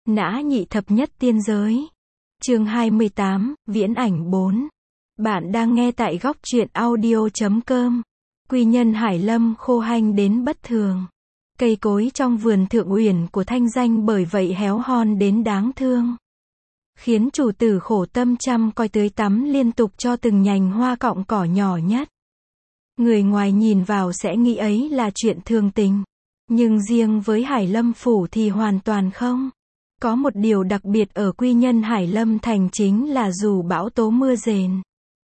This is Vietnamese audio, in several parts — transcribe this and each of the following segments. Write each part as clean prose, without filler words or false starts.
Nã nhị thập nhất tiên giới. Chương 28, Viễn ảnh 4. Bạn đang nghe tại góc truyện audio.com. Quy nhân Hải Lâm khô hanh đến bất thường. Cây cối trong vườn Thượng Uyển của Thanh Danh bởi vậy héo hon đến đáng thương. Khiến chủ tử khổ tâm chăm coi tưới tắm liên tục cho từng nhành hoa cọng cỏ nhỏ nhất. Người ngoài nhìn vào sẽ nghĩ ấy là chuyện thường tình. Nhưng riêng với Hải Lâm Phủ thì hoàn toàn không. Có một điều đặc biệt ở quy nhân Hải Lâm Thành chính là dù bão tố mưa rền,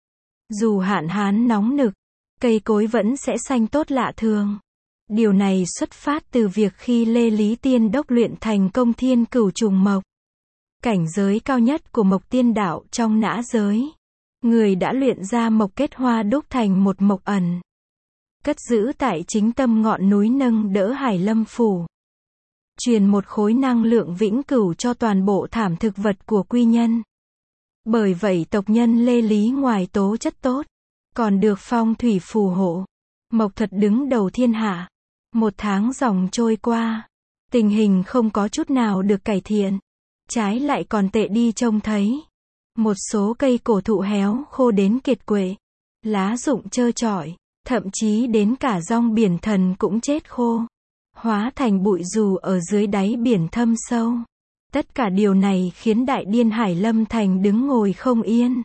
dù hạn hán nóng nực, cây cối vẫn sẽ xanh tốt lạ thường. Điều này xuất phát từ việc khi Lê Lý Tiên Đốc luyện thành công Thiên Cửu Trùng Mộc, cảnh giới cao nhất của Mộc Tiên Đạo trong nã giới. Người đã luyện ra mộc kết hoa đúc thành một mộc ẩn, cất giữ tại chính tâm ngọn núi nâng đỡ Hải Lâm Phủ, truyền một khối năng lượng vĩnh cửu cho toàn bộ thảm thực vật của quy nhân. Bởi vậy tộc nhân Lê Lý ngoài tố chất tốt, còn được phong thủy phù hộ, mộc thật đứng đầu thiên hạ. Một tháng dòng trôi qua, tình hình không có chút nào được cải thiện, trái lại còn tệ đi trông thấy. Một số cây cổ thụ héo khô đến kiệt quệ, lá rụng trơ trọi, thậm chí đến cả rong biển thần cũng chết khô, hóa thành bụi dù ở dưới đáy biển thâm sâu. Tất cả điều này khiến đại điên Hải Lâm Thành đứng ngồi không yên.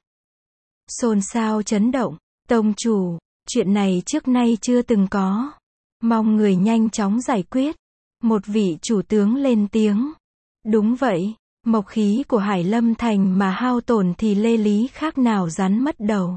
Xôn xao chấn động, tông chủ, chuyện này trước nay chưa từng có. Mong người nhanh chóng giải quyết. Một vị chủ tướng lên tiếng. Đúng vậy, mộc khí của Hải Lâm Thành mà hao tổn thì Lê Lý khác nào rắn mất đầu.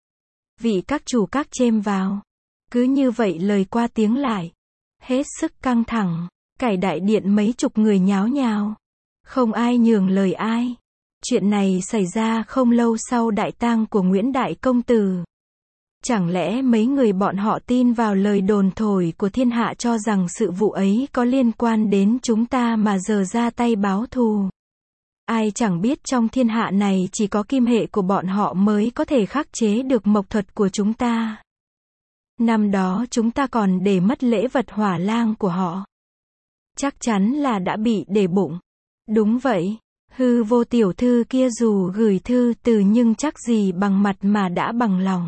Vị các chủ các chêm vào. Cứ như vậy lời qua tiếng lại. Hết sức căng thẳng, cải đại điện mấy chục người nháo nhào. Không ai nhường lời ai. Chuyện này xảy ra không lâu sau đại tang của Nguyễn Đại Công Tử. Chẳng lẽ mấy người bọn họ tin vào lời đồn thổi của thiên hạ cho rằng sự vụ ấy có liên quan đến chúng ta mà giờ ra tay báo thù? Ai chẳng biết trong thiên hạ này chỉ có kim hệ của bọn họ mới có thể khắc chế được mộc thuật của chúng ta. Năm đó chúng ta còn để mất lễ vật hỏa lang của họ. Chắc chắn là đã bị để bụng. Đúng vậy, hư vô tiểu thư kia dù gửi thư từ nhưng chắc gì bằng mặt mà đã bằng lòng.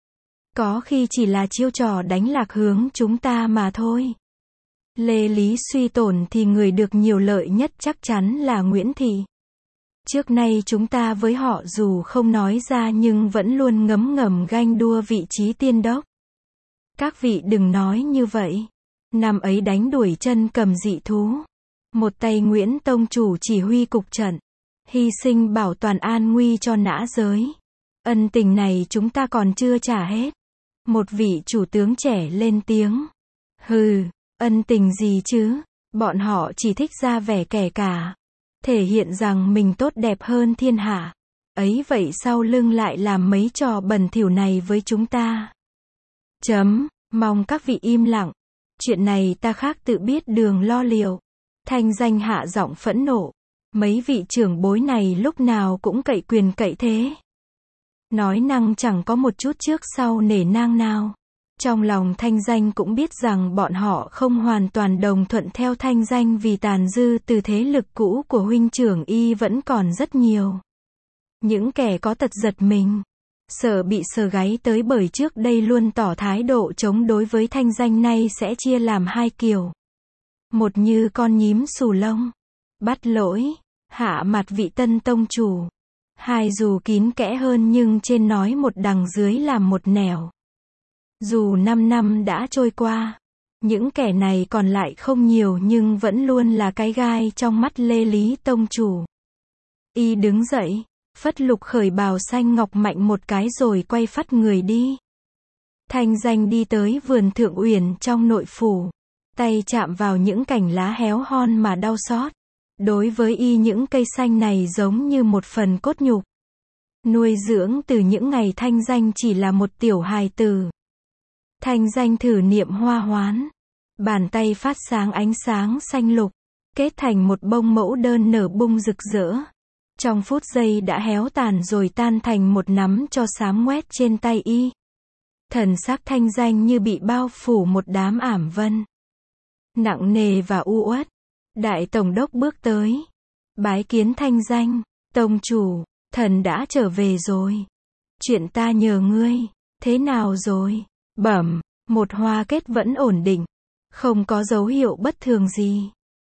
Có khi chỉ là chiêu trò đánh lạc hướng chúng ta mà thôi. Lê Lý suy tổn thì người được nhiều lợi nhất chắc chắn là Nguyễn Thị. Trước nay chúng ta với họ dù không nói ra nhưng vẫn luôn ngấm ngầm ganh đua vị trí tiên đốc. Các vị đừng nói như vậy. Năm ấy đánh đuổi chân cầm dị thú. Một tay Nguyễn Tông Chủ chỉ huy cục trận, hy sinh bảo toàn an nguy cho nã giới. Ân tình này chúng ta còn chưa trả hết. Một vị chủ tướng trẻ lên tiếng. Hừ, ân tình gì chứ, bọn họ chỉ thích ra vẻ kẻ cả. Thể hiện rằng mình tốt đẹp hơn thiên hạ. Ấy vậy sau lưng lại làm mấy trò bẩn thỉu này với chúng ta. Mong các vị im lặng. Chuyện này ta khác tự biết đường lo liệu. Thanh Danh hạ giọng phẫn nộ. Mấy vị trưởng bối này lúc nào cũng cậy quyền cậy thế. Nói năng chẳng có một chút trước sau nể nang nào. Trong lòng Thanh Danh cũng biết rằng bọn họ không hoàn toàn đồng thuận theo Thanh Danh vì tàn dư từ thế lực cũ của huynh trưởng y vẫn còn rất nhiều. Những kẻ có tật giật mình, sợ bị sờ gáy tới bởi trước đây luôn tỏ thái độ chống đối với Thanh Danh nay sẽ chia làm hai kiểu. Một như con nhím xù lông, bắt lỗi, hạ mặt vị tân tông chủ. Hai dù kín kẽ hơn nhưng trên nói một đằng dưới làm một nẻo. Dù 5 năm đã trôi qua, những kẻ này còn lại không nhiều nhưng vẫn luôn là cái gai trong mắt Lê Lý Tông Chủ. Y đứng dậy, phất lục khởi bào xanh ngọc mạnh một cái rồi quay phắt người đi. Thanh Danh đi tới vườn Thượng Uyển trong nội phủ, tay chạm vào những cành lá héo hon mà đau xót. Đối với y những cây xanh này giống như một phần cốt nhục. Nuôi dưỡng từ những ngày Thanh Danh chỉ là một tiểu hài tử. Thanh Danh thử niệm hoa hoán. Bàn tay phát sáng ánh sáng xanh lục, kết thành một bông mẫu đơn nở bung rực rỡ. Trong phút giây đã héo tàn rồi tan thành một nắm tro xám ngoét trên tay y. Thần sắc Thanh Danh như bị bao phủ một đám ảm vân nặng nề và u uất. Đại tổng đốc bước tới, Bái kiến thanh danh, tông chủ, thần đã trở về rồi. Chuyện ta nhờ ngươi, thế nào rồi? Bẩm, một hoa kết vẫn ổn định, không có dấu hiệu bất thường gì.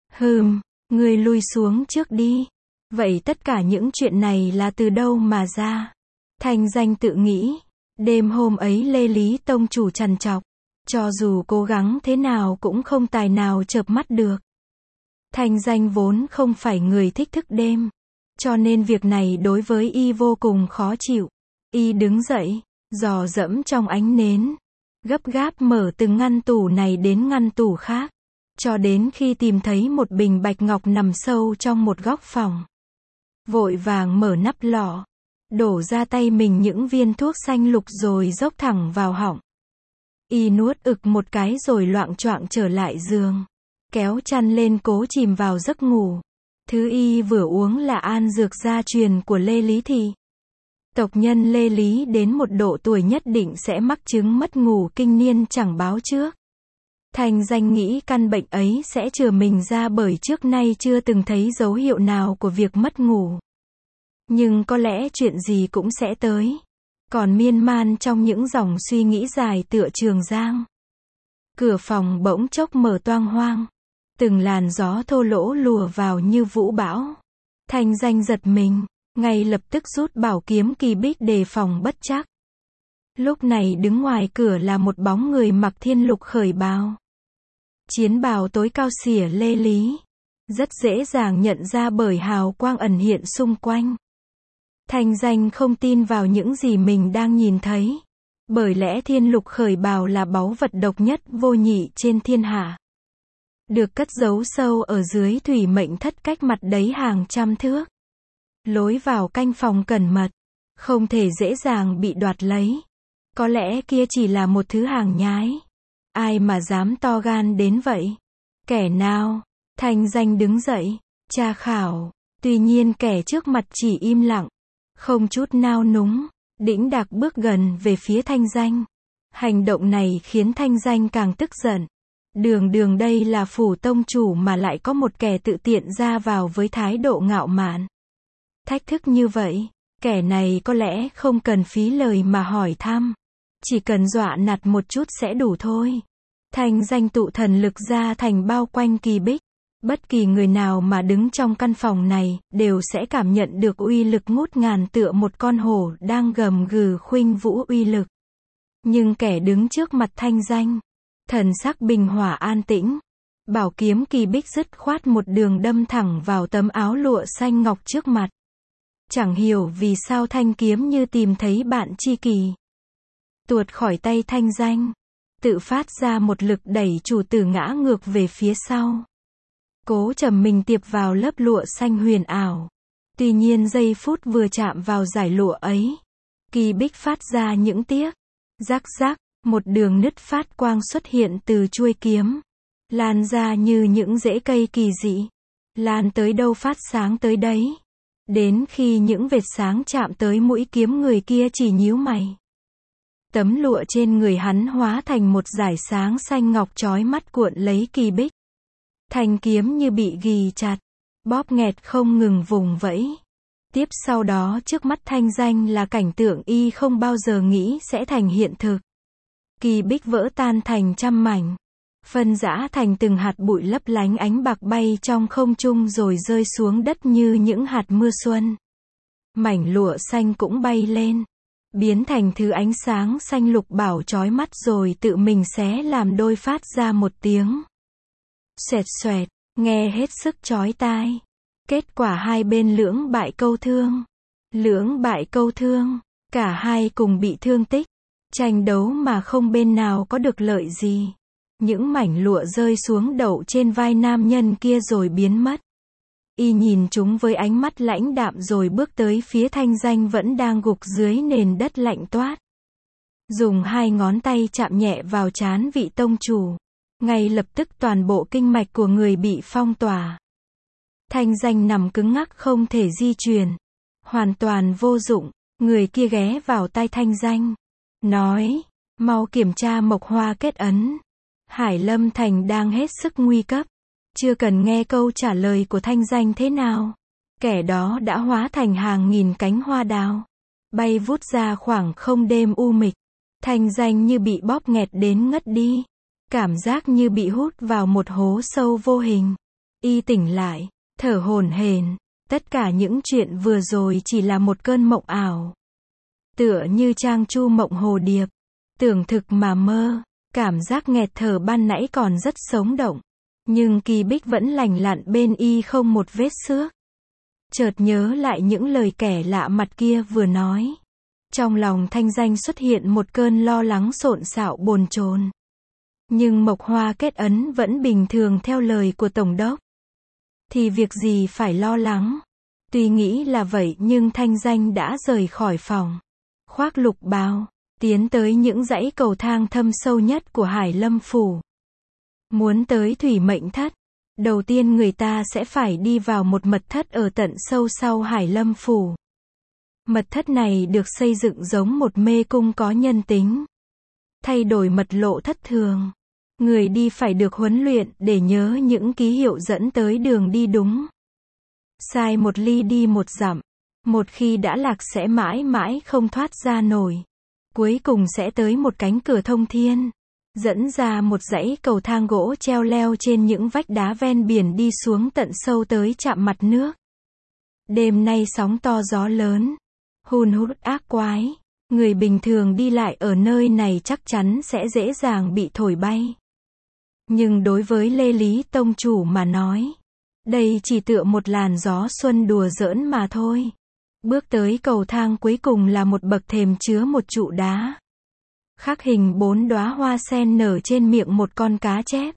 Ngươi lui xuống trước đi. Vậy tất cả những chuyện này là từ đâu mà ra? Thanh danh tự nghĩ. Đêm hôm ấy Lê Lý tông chủ trằn trọc, cho dù cố gắng thế nào cũng không tài nào chợp mắt được. Thanh danh vốn không phải người thích thức đêm, cho nên việc này đối với y vô cùng khó chịu. Y đứng dậy, dò dẫm trong ánh nến, gấp gáp mở từng ngăn tủ này đến ngăn tủ khác, cho đến khi tìm thấy một bình bạch ngọc nằm sâu trong một góc phòng. Vội vàng mở nắp lọ, đổ ra tay mình những viên thuốc xanh lục rồi dốc thẳng vào họng. Y nuốt ực một cái rồi loạng choạng trở lại giường, kéo chăn lên cố chìm vào giấc ngủ. Thứ y vừa uống là an dược gia truyền của Lê Lý Thị. Tộc nhân Lê Lý đến một độ tuổi nhất định sẽ mắc chứng mất ngủ kinh niên chẳng báo trước. Thanh danh nghĩ căn bệnh ấy sẽ chừa mình ra bởi trước nay chưa từng thấy dấu hiệu nào của việc mất ngủ. Nhưng có lẽ chuyện gì cũng sẽ tới. Còn miên man trong những dòng suy nghĩ dài tựa trường giang. Cửa phòng bỗng chốc mở toang hoang. Từng làn gió thô lỗ lùa vào như vũ bão. Thanh danh giật mình, ngay lập tức rút bảo kiếm kỳ bích đề phòng bất trắc. Lúc này đứng ngoài cửa là một bóng người mặc thiên lục khởi bào. Chiến bào tối cao xỉa Lê Lý. Rất dễ dàng nhận ra bởi hào quang ẩn hiện xung quanh. Thanh danh không tin vào những gì mình đang nhìn thấy. Bởi lẽ thiên lục khởi bào là báu vật độc nhất vô nhị trên thiên hạ. Được cất giấu sâu ở dưới thủy mệnh thất cách mặt đấy hàng trăm thước. Lối vào canh phòng cẩn mật, không thể dễ dàng bị đoạt lấy. Có lẽ kia chỉ là một thứ hàng nhái. Ai mà dám to gan đến vậy? Kẻ nào? Thanh danh đứng dậy, tra khảo. Tuy nhiên kẻ trước mặt chỉ im lặng, không chút nao núng, đĩnh đạc bước gần về phía thanh danh. Hành động này khiến thanh danh càng tức giận. Đường đây là phủ tông chủ mà lại có một kẻ tự tiện ra vào với thái độ ngạo mạn. Thách thức như vậy, kẻ này có lẽ không cần phí lời mà hỏi thăm. Chỉ cần dọa nạt một chút sẽ đủ thôi. Thanh danh tụ thần lực ra thành bao quanh kỳ bích. Bất kỳ người nào mà đứng trong căn phòng này, đều sẽ cảm nhận được uy lực ngút ngàn tựa một con hổ đang gầm gừ khuynh vũ uy lực. Nhưng kẻ đứng trước mặt thanh danh, thần sắc bình hòa an tĩnh. Bảo kiếm kỳ bích dứt khoát một đường đâm thẳng vào tấm áo lụa xanh ngọc trước mặt. Chẳng hiểu vì sao thanh kiếm như tìm thấy bạn tri kỷ. Tuột khỏi tay thanh danh, tự phát ra một lực đẩy chủ tử ngã ngược về phía sau. Cố trầm mình tiệp vào lớp lụa xanh huyền ảo. Tuy nhiên giây phút vừa chạm vào dải lụa ấy, kỳ bích phát ra những tiếc. Rắc rắc, một đường nứt phát quang xuất hiện từ chuôi kiếm. Lan ra như những rễ cây kỳ dị. Lan tới đâu phát sáng tới đấy. Đến khi những vệt sáng chạm tới mũi kiếm người kia chỉ nhíu mày. Tấm lụa trên người hắn hóa thành một dải sáng xanh ngọc chói mắt cuộn lấy kỳ bích. Thanh kiếm như bị ghì chặt, bóp nghẹt không ngừng vùng vẫy. Tiếp sau đó trước mắt thanh danh là cảnh tượng y không bao giờ nghĩ sẽ thành hiện thực. Kỳ bích vỡ tan thành trăm mảnh, phân rã thành từng hạt bụi lấp lánh ánh bạc bay trong không trung rồi rơi xuống đất như những hạt mưa xuân. Mảnh lụa xanh cũng bay lên, biến thành thứ ánh sáng xanh lục bảo chói mắt rồi tự mình xé làm đôi phát ra một tiếng. Xoẹt xoẹt, nghe hết sức chói tai. Kết quả hai bên lưỡng bại câu thương. Lưỡng bại câu thương, cả hai cùng bị thương tích. Tranh đấu mà không bên nào có được lợi gì. Những mảnh lụa rơi xuống đậu trên vai nam nhân kia rồi biến mất. Y nhìn chúng với ánh mắt lãnh đạm rồi bước tới phía thanh danh vẫn đang gục dưới nền đất lạnh toát. Dùng hai ngón tay chạm nhẹ vào trán vị tông chủ. Ngay lập tức toàn bộ kinh mạch của người bị phong tỏa. Thanh danh nằm cứng ngắc không thể di chuyển. Hoàn toàn vô dụng. Người kia ghé vào tai thanh danh. Nói, mau kiểm tra mộc hoa kết ấn. Hải Lâm Thành đang hết sức nguy cấp. Chưa cần nghe câu trả lời của thanh danh thế nào. Kẻ đó đã hóa thành hàng nghìn cánh hoa đào, bay vút ra khoảng không đêm u mịch. Thanh Danh như bị bóp nghẹt đến ngất đi. Cảm giác như bị hút vào một hố sâu vô hình. Y tỉnh lại, thở hổn hển. Tất cả những chuyện vừa rồi chỉ là một cơn mộng ảo. Tựa như Trang Chu mộng hồ điệp. Tưởng thực mà mơ. Cảm giác nghẹt thở ban nãy còn rất sống động. Nhưng Kỳ Bích vẫn lành lặn bên y không một vết xước. Chợt nhớ lại những lời kẻ lạ mặt kia vừa nói. Trong lòng Thanh Danh xuất hiện một cơn lo lắng xộn xạo bồn chồn. Nhưng Mộc Hoa Kết Ấn vẫn bình thường theo lời của Tổng đốc. Thì việc gì phải lo lắng. Tuy nghĩ là vậy nhưng Thanh Danh đã rời khỏi phòng. Khoác lục bào, tiến tới những dãy cầu thang thâm sâu nhất của Hải Lâm Phủ. Muốn tới Thủy Mệnh Thất, đầu tiên người ta sẽ phải đi vào một mật thất ở tận sâu sau Hải Lâm Phủ. Mật thất này được xây dựng giống một mê cung có nhân tính. Thay đổi mật lộ thất thường. Người đi phải được huấn luyện để nhớ những ký hiệu dẫn tới đường đi đúng. Sai một ly đi một dặm. Một khi đã lạc sẽ mãi mãi không thoát ra nổi. Cuối cùng sẽ tới một cánh cửa thông thiên. Dẫn ra một dãy cầu thang gỗ treo leo trên những vách đá ven biển đi xuống tận sâu tới chạm mặt nước. Đêm nay sóng to gió lớn. Hun hút ác quái. Người bình thường đi lại ở nơi này chắc chắn sẽ dễ dàng bị thổi bay. Nhưng đối với Lê Lý Tông Chủ mà nói, đây chỉ tựa một làn gió xuân đùa giỡn mà thôi. Bước tới cầu thang cuối cùng là một bậc thềm chứa một trụ đá. Khắc hình 4 đóa hoa sen nở trên miệng một con cá chép.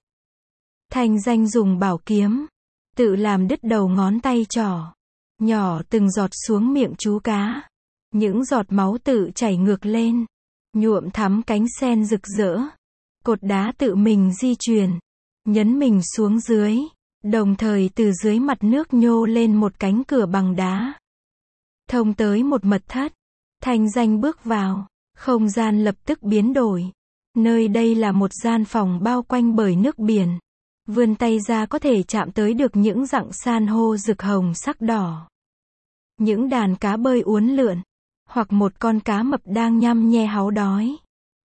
Thanh Danh dùng bảo kiếm, tự làm đứt đầu ngón tay trỏ. Nhỏ từng giọt xuống miệng chú cá. Những giọt máu tự chảy ngược lên. Nhuộm thắm cánh sen rực rỡ. Cột đá tự mình di chuyển. Nhấn mình xuống dưới. Đồng thời từ dưới mặt nước nhô lên một cánh cửa bằng đá. Thông tới một mật thất. Thanh Danh bước vào. Không gian lập tức biến đổi. Nơi đây là một gian phòng bao quanh bởi nước biển. Vươn tay ra có thể chạm tới được những rặng san hô rực hồng sắc đỏ. Những đàn cá bơi uốn lượn. Hoặc một con cá mập đang nhăm nhe háu đói.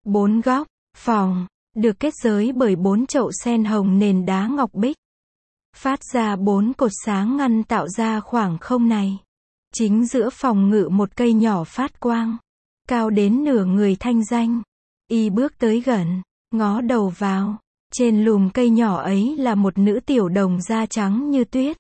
4 góc phòng được kết giới bởi 4 chậu sen hồng nền đá ngọc bích. Phát ra 4 cột sáng ngăn tạo ra khoảng không này. Chính giữa phòng ngự một cây nhỏ phát quang. Cao đến nửa người Thanh Danh. Y bước tới gần, ngó đầu vào. Trên lùm cây nhỏ ấy là một nữ tiểu đồng da trắng như tuyết.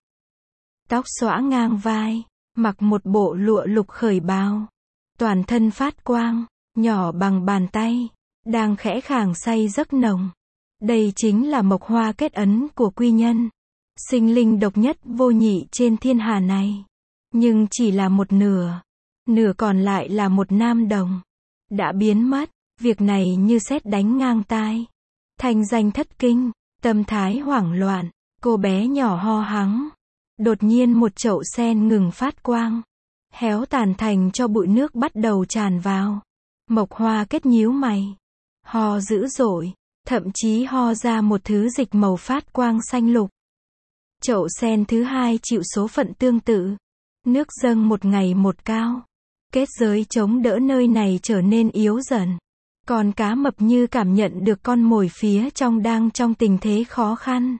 Tóc xõa ngang vai, mặc một bộ lụa lục khởi bào. Toàn thân phát quang, nhỏ bằng bàn tay, đang khẽ khàng say giấc nồng. Đây chính là Mộc Hoa Kết Ấn của quy nhân. Sinh linh độc nhất vô nhị trên thiên hà này. Nhưng chỉ là một nửa. Nửa còn lại là một nam đồng. Đã biến mất, việc này như sét đánh ngang tai. Thanh Danh thất kinh, tâm thái hoảng loạn, cô bé nhỏ ho hắng. Đột nhiên một chậu sen ngừng phát quang. Héo tàn thành cho bụi nước bắt đầu tràn vào. Mộc Hoa Kết nhíu mày. Ho dữ dội, thậm chí ho ra một thứ dịch màu phát quang xanh lục. Chậu sen thứ hai chịu số phận tương tự. Nước dâng một ngày một cao. Kết giới chống đỡ nơi này trở nên yếu dần. Con cá mập như cảm nhận được con mồi phía trong đang trong tình thế khó khăn.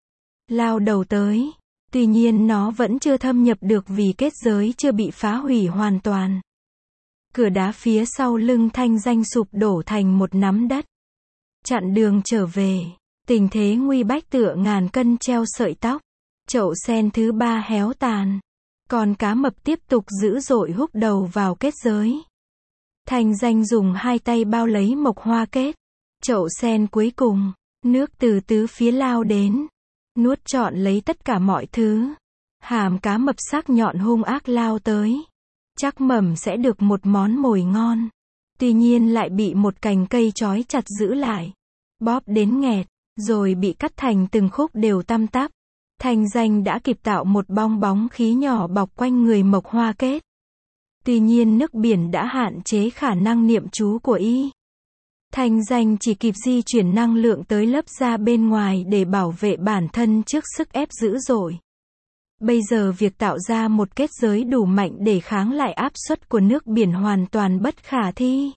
Lao đầu tới. Tuy nhiên nó vẫn chưa thâm nhập được vì kết giới chưa bị phá hủy hoàn toàn. Cửa đá phía sau lưng Thanh Danh sụp đổ thành một nắm đất. Chặn đường trở về. Tình thế nguy bách tựa ngàn cân treo sợi tóc. Chậu sen thứ ba héo tàn. Con cá mập tiếp tục dữ dội húc đầu vào kết giới. Thanh Danh dùng hai tay bao lấy Mộc Hoa Kết. Chậu sen cuối cùng. Nước từ tứ phía lao đến. Nuốt trọn lấy tất cả mọi thứ. Hàm cá mập sắc nhọn hung ác lao tới. Chắc mẩm sẽ được một món mồi ngon. Tuy nhiên lại bị một cành cây trói chặt giữ lại. Bóp đến nghẹt. Rồi bị cắt thành từng khúc đều tăm tắp. Thanh Danh đã kịp tạo một bong bóng khí nhỏ bọc quanh người Mộc Hoa Kết. Tuy nhiên nước biển đã hạn chế khả năng niệm chú của y. Thanh Danh chỉ kịp di chuyển năng lượng tới lớp da bên ngoài để bảo vệ bản thân trước sức ép dữ dội. Bây giờ việc tạo ra một kết giới đủ mạnh để kháng lại áp suất của nước biển hoàn toàn bất khả thi.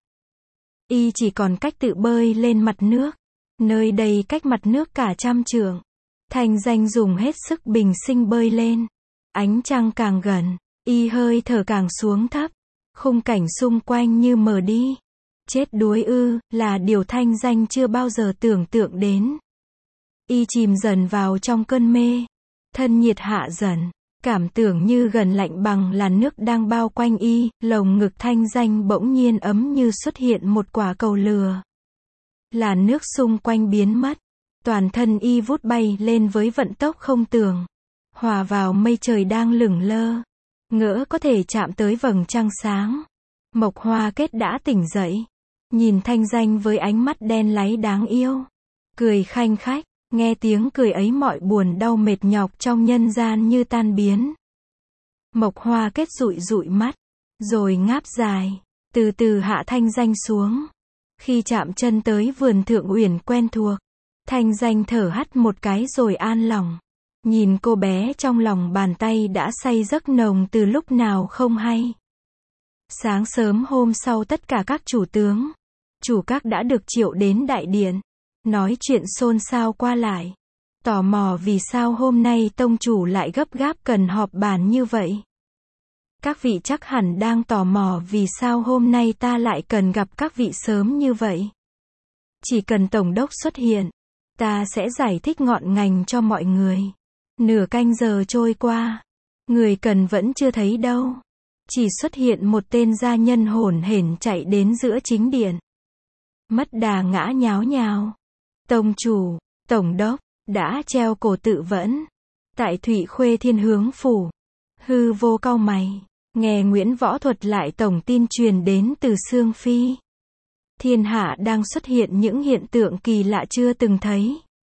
Y chỉ còn cách tự bơi lên mặt nước. Nơi đây cách mặt nước cả 100 trượng. Thanh Danh dùng hết sức bình sinh bơi lên. Ánh trăng càng gần, y hơi thở càng xuống thấp. Khung cảnh xung quanh như mờ đi. Chết đuối ư, là điều Thanh Danh chưa bao giờ tưởng tượng đến. Y chìm dần vào trong cơn mê. Thân nhiệt hạ dần. Cảm tưởng như gần lạnh bằng làn nước đang bao quanh y, lồng ngực Thanh Danh bỗng nhiên ấm như xuất hiện một quả cầu lửa. Làn nước xung quanh biến mất. Toàn thân y vút bay lên với vận tốc không tưởng. Hòa vào mây trời đang lửng lơ. Ngỡ có thể chạm tới vầng trăng sáng. Mộc Hoa Kết đã tỉnh dậy. Nhìn Thanh Danh với ánh mắt đen láy đáng yêu. Cười khanh khách. Nghe tiếng cười ấy mọi buồn đau mệt nhọc trong nhân gian như tan biến. Mộc Hoa Kết dụi dụi mắt. Rồi ngáp dài. Từ từ hạ Thanh Danh xuống. Khi chạm chân tới vườn Thượng Uyển quen thuộc. Thanh Danh thở hắt một cái rồi an lòng. Nhìn cô bé trong lòng bàn tay đã say giấc nồng từ lúc nào không hay. Sáng sớm hôm sau tất cả các chủ tướng, chủ các đã được triệu đến đại điện. Nói chuyện xôn xao qua lại. Tò mò vì sao hôm nay tông chủ lại gấp gáp cần họp bàn như vậy. Các vị chắc hẳn đang tò mò vì sao hôm nay ta lại cần gặp các vị sớm như vậy. Chỉ cần tổng đốc xuất hiện, ta sẽ giải thích ngọn ngành cho mọi người. Nửa canh giờ trôi qua, người cần vẫn chưa thấy đâu. Chỉ xuất hiện một tên gia nhân hổn hển chạy đến giữa chính điện. Mất đà ngã nháo nhào. Tông chủ, tổng đốc, đã treo cổ tự vẫn. Tại Thụy Khuê Thiên Hướng Phủ. Hư Vô cau mày. Nghe Nguyễn Võ thuật lại tổng tin truyền đến từ Sương Phi. Thiên hạ đang xuất hiện những hiện tượng kỳ lạ chưa từng thấy.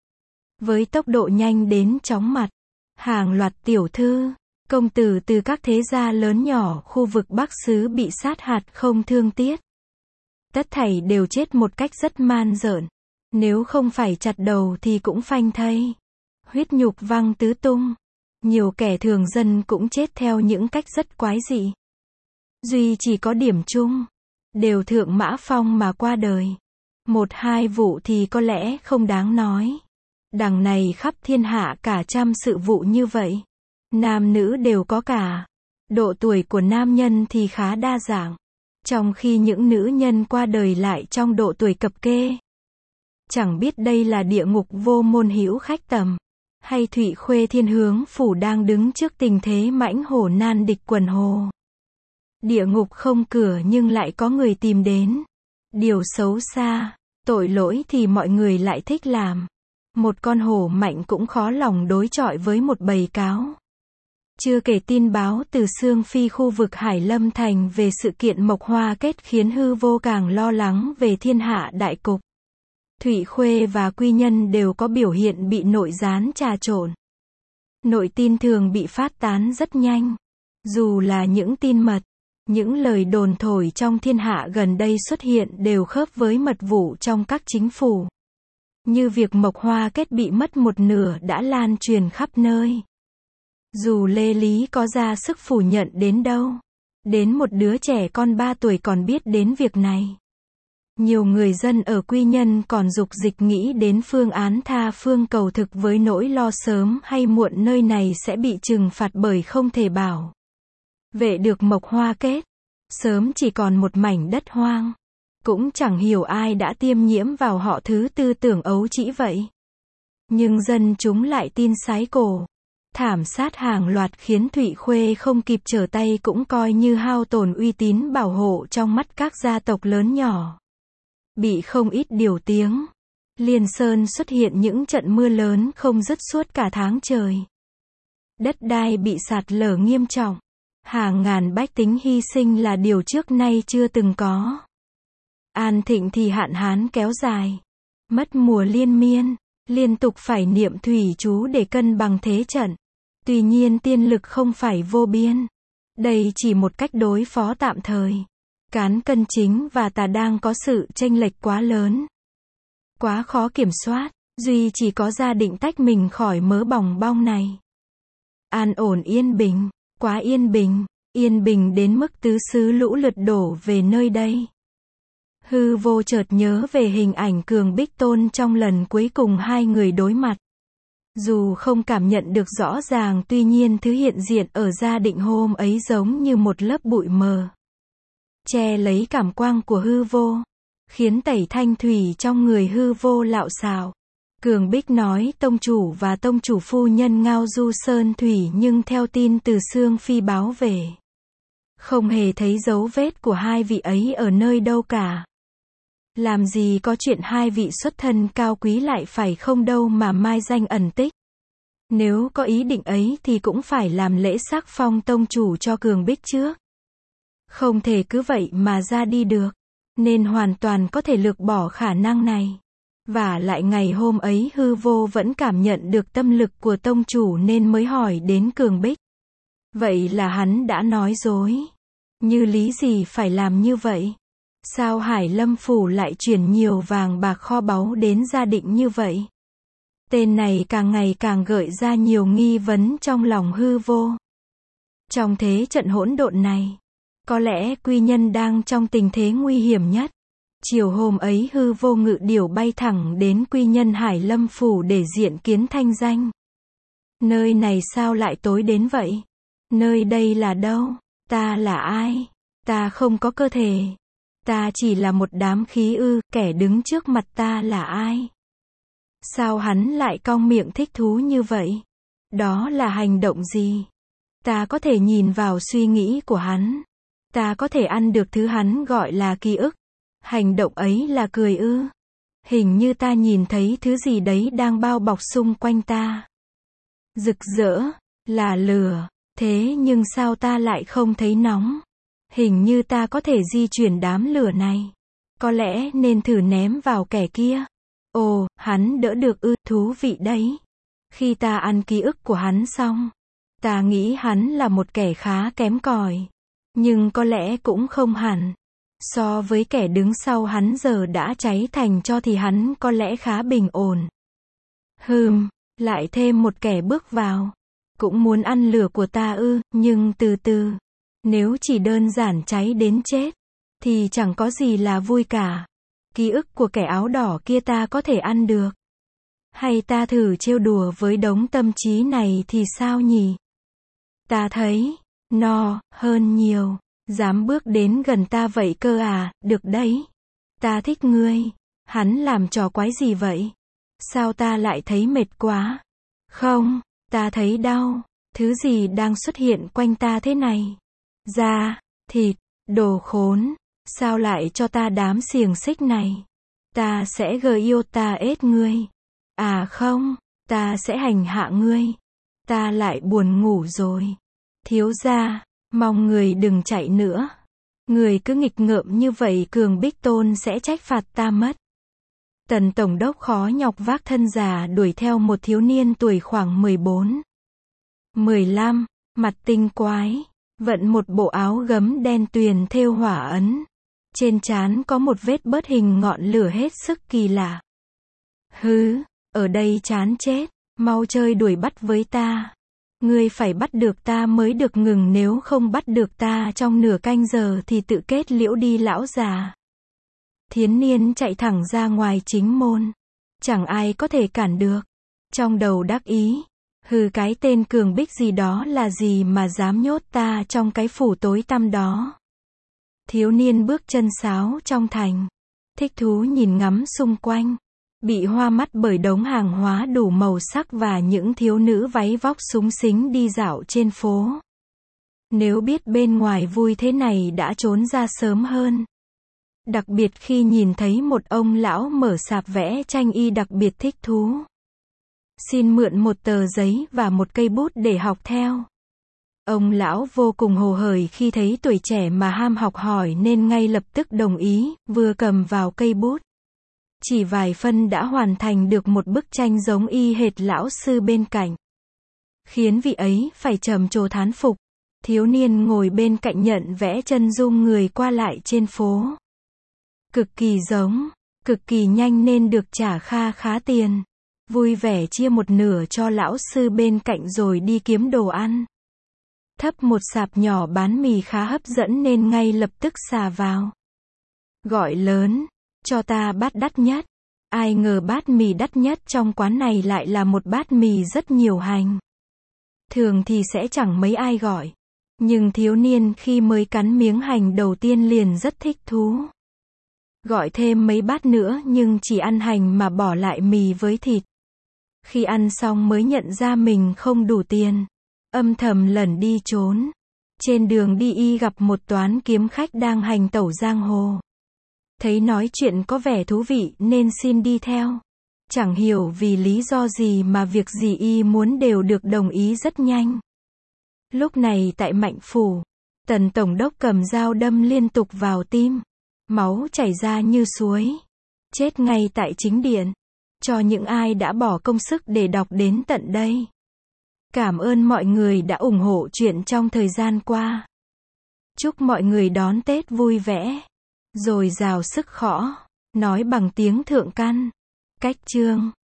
Với tốc độ nhanh đến chóng mặt. Hàng loạt tiểu thư, công tử từ các thế gia lớn nhỏ khu vực Bắc xứ bị sát hại không thương tiếc. Tất thảy đều chết một cách rất man rợn. Nếu không phải chặt đầu thì cũng phanh thây. Huyết nhục văng tứ tung. Nhiều kẻ thường dân cũng chết theo những cách rất quái dị. Duy chỉ có điểm chung. Đều thượng mã phong mà qua đời. Một hai vụ thì có lẽ không đáng nói. Đằng này khắp thiên hạ cả 100 sự vụ như vậy. Nam nữ đều có cả. Độ tuổi của nam nhân thì khá đa dạng. Trong khi những nữ nhân qua đời lại trong độ tuổi cập kê. Chẳng biết đây là địa ngục vô môn hữu khách tầm. Hay Thụy Khuê Thiên Hướng Phủ đang đứng trước tình thế mãnh hổ nan địch quần hồ. Địa ngục không cửa nhưng lại có người tìm đến. Điều xấu xa, tội lỗi thì mọi người lại thích làm. Một con hổ mạnh cũng khó lòng đối chọi với một bầy cáo. Chưa kể tin báo từ Sương Phi khu vực Hải Lâm Thành về sự kiện Mộc Hoa Kết khiến Hư Vô càng lo lắng về thiên hạ đại cục. Thụy Khuê và Quy Nhân đều có biểu hiện bị nội gián trà trộn. Nội tin thường bị phát tán rất nhanh. Dù là những tin mật, những lời đồn thổi trong thiên hạ gần đây xuất hiện đều khớp với mật vụ trong các chính phủ. Như việc Mộc Hoa Kết bị mất một nửa đã lan truyền khắp nơi. Dù Lê Lý có ra sức phủ nhận đến đâu, đến một đứa trẻ con 3 tuổi còn biết đến việc này. Nhiều người dân ở Quy Nhân còn dục dịch nghĩ đến phương án tha phương cầu thực với nỗi lo sớm hay muộn nơi này sẽ bị trừng phạt bởi không thể bảo vệ được Mộc Hoa Kết. Sớm chỉ còn một mảnh đất hoang. Cũng chẳng hiểu ai đã tiêm nhiễm vào họ thứ tư tưởng ấu trĩ vậy. Nhưng dân chúng lại tin sái cổ. Thảm sát hàng loạt khiến Thụy Khuê không kịp trở tay cũng coi như hao tổn uy tín bảo hộ trong mắt các gia tộc lớn nhỏ. Bị không ít điều tiếng. Liên Sơn xuất hiện những trận mưa lớn không dứt suốt cả tháng trời. Đất đai bị sạt lở nghiêm trọng. Hàng ngàn bách tính hy sinh là điều trước nay chưa từng có. An Thịnh thì hạn hán kéo dài. Mất mùa liên miên. Liên tục phải niệm thủy chú để cân bằng thế trận. Tuy nhiên tiên lực không phải vô biên. Đây chỉ một cách đối phó tạm thời. Cán cân chính và tà đang có sự chênh lệch quá lớn. Quá khó kiểm soát. Duy chỉ có gia định tách mình khỏi mớ bòng bong này. An ổn yên bình, quá yên bình đến mức tứ xứ lũ lượt đổ về nơi đây. Hư vô chợt nhớ về hình ảnh Cường Bích Tôn trong lần cuối cùng hai người đối mặt. Dù không cảm nhận được rõ ràng, tuy nhiên thứ hiện diện ở gia định hôm ấy giống như một lớp bụi mờ, che lấy cảm quang của hư vô, khiến tẩy thanh thủy trong người hư vô lạo xạo. Cường Bích nói tông chủ và tông chủ phu nhân ngao du sơn thủy, nhưng theo tin từ Sương Phi báo về, không hề thấy dấu vết của hai vị ấy ở nơi đâu cả. Làm gì có chuyện hai vị xuất thân cao quý lại phải không đâu mà mai danh ẩn tích. Nếu có ý định ấy thì cũng phải làm lễ sắc phong tông chủ cho Cường Bích trước. Không thể cứ vậy mà ra đi được, nên hoàn toàn có thể lược bỏ khả năng này. Và lại ngày hôm ấy hư vô vẫn cảm nhận được tâm lực của tông chủ nên mới hỏi đến Cường Bích. Vậy là hắn đã nói dối. Như lý gì phải làm như vậy? Sao Hải Lâm Phủ lại chuyển nhiều vàng bạc kho báu đến gia định như vậy? Tên này càng ngày càng gợi ra nhiều nghi vấn trong lòng hư vô. Trong thế trận hỗn độn này, có lẽ quy nhân đang trong tình thế nguy hiểm nhất. Chiều hôm ấy hư vô ngự điểu bay thẳng đến quy nhân Hải Lâm Phủ để diện kiến thanh danh. Nơi này sao lại tối đến vậy? Nơi đây là đâu? Ta là ai? Ta không có cơ thể. Ta chỉ là một đám khí ư, kẻ đứng trước mặt ta là ai? Sao hắn lại cong miệng thích thú như vậy? Đó là hành động gì? Ta có thể nhìn vào suy nghĩ của hắn. Ta có thể ăn được thứ hắn gọi là ký ức. Hành động ấy là cười ư? Hình như ta nhìn thấy thứ gì đấy đang bao bọc xung quanh ta. Rực rỡ, là lửa. Thế nhưng sao ta lại không thấy nóng? Hình như ta có thể di chuyển đám lửa này. Có lẽ nên thử ném vào kẻ kia. Ồ, hắn đỡ được ư, thú vị đấy. Khi ta ăn ký ức của hắn xong, ta nghĩ hắn là một kẻ khá kém cỏi. Nhưng có lẽ cũng không hẳn. So với kẻ đứng sau hắn giờ đã cháy thành tro thì hắn có lẽ khá bình ổn. Lại thêm một kẻ bước vào. Cũng muốn ăn lửa của ta ư, nhưng từ từ. Nếu chỉ đơn giản cháy đến chết, thì chẳng có gì là vui cả. Ký ức của kẻ áo đỏ kia ta có thể ăn được. Hay ta thử trêu đùa với đống tâm trí này thì sao nhỉ? Ta thấy, no, hơn nhiều. Dám bước đến gần ta vậy cơ à, được đấy. Ta thích ngươi. Hắn làm trò quái gì vậy? Sao ta lại thấy mệt quá? Không, ta thấy đau. Thứ gì đang xuất hiện quanh ta thế này? Da, thịt, đồ khốn. Sao lại cho ta đám xiềng xích này? Ta sẽ yêu ta ết ngươi. À không, ta sẽ hành hạ ngươi. Ta lại buồn ngủ rồi. Thiếu gia, mong người đừng chạy nữa. Người cứ nghịch ngợm như vậy Cường Bích Tôn sẽ trách phạt ta mất. Tần Tổng đốc khó nhọc vác thân già đuổi theo một thiếu niên tuổi khoảng 14, 15, mặt tinh quái, vận một bộ áo gấm đen tuyền thêu hỏa ấn. Trên trán có một vết bớt hình ngọn lửa hết sức kỳ lạ. Ở đây chán chết, mau chơi đuổi bắt với ta. Ngươi phải bắt được ta mới được ngừng, nếu không bắt được ta trong nửa canh giờ thì tự kết liễu đi lão già. Thiến niên chạy thẳng ra ngoài chính môn. Chẳng ai có thể cản được. Trong đầu đắc ý. Cái tên Cường Bích gì đó là gì mà dám nhốt ta trong cái phủ tối tăm đó. Thiếu niên bước chân sáo trong thành. Thích thú nhìn ngắm xung quanh. Bị hoa mắt bởi đống hàng hóa đủ màu sắc và những thiếu nữ váy vóc xúng xính đi dạo trên phố. Nếu biết bên ngoài vui thế này đã trốn ra sớm hơn. Đặc biệt khi nhìn thấy một ông lão mở sạp vẽ tranh y đặc biệt thích thú. Xin mượn một tờ giấy và một cây bút để học theo. Ông lão vô cùng hồ hởi khi thấy tuổi trẻ mà ham học hỏi nên ngay lập tức đồng ý, vừa cầm vào cây bút. Chỉ vài phân đã hoàn thành được một bức tranh giống y hệt lão sư bên cạnh. Khiến vị ấy phải trầm trồ thán phục. Thiếu niên ngồi bên cạnh nhận vẽ chân dung người qua lại trên phố. Cực kỳ giống, cực kỳ nhanh nên được trả kha khá tiền. vui vẻ chia một nửa cho lão sư bên cạnh rồi đi kiếm đồ ăn. Thấp một sạp nhỏ bán mì khá hấp dẫn nên ngay lập tức xà vào. Gọi lớn, cho ta bát đắt nhất. Ai ngờ bát mì đắt nhất trong quán này lại là một bát mì rất nhiều hành. Thường thì sẽ chẳng mấy ai gọi. Nhưng thiếu niên khi mới cắn miếng hành đầu tiên liền rất thích thú. Gọi thêm mấy bát nữa nhưng chỉ ăn hành mà bỏ lại mì với thịt. Khi ăn xong mới nhận ra mình không đủ tiền. Âm thầm lẩn đi trốn. Trên đường đi y gặp một toán kiếm khách đang hành tẩu giang hồ. Thấy nói chuyện có vẻ thú vị nên xin đi theo. Chẳng hiểu vì lý do gì mà việc gì y muốn đều được đồng ý rất nhanh. Lúc này tại Mạnh Phủ, Tần Tổng đốc cầm dao đâm liên tục vào tim. Máu chảy ra như suối. Chết ngay tại chính điện. Cho những ai đã bỏ công sức để đọc đến tận đây. Cảm ơn mọi người đã ủng hộ chuyện trong thời gian qua. Chúc mọi người đón Tết vui vẻ. Dồi dào sức khỏ. Nói bằng tiếng Thượng Căn. Cách chương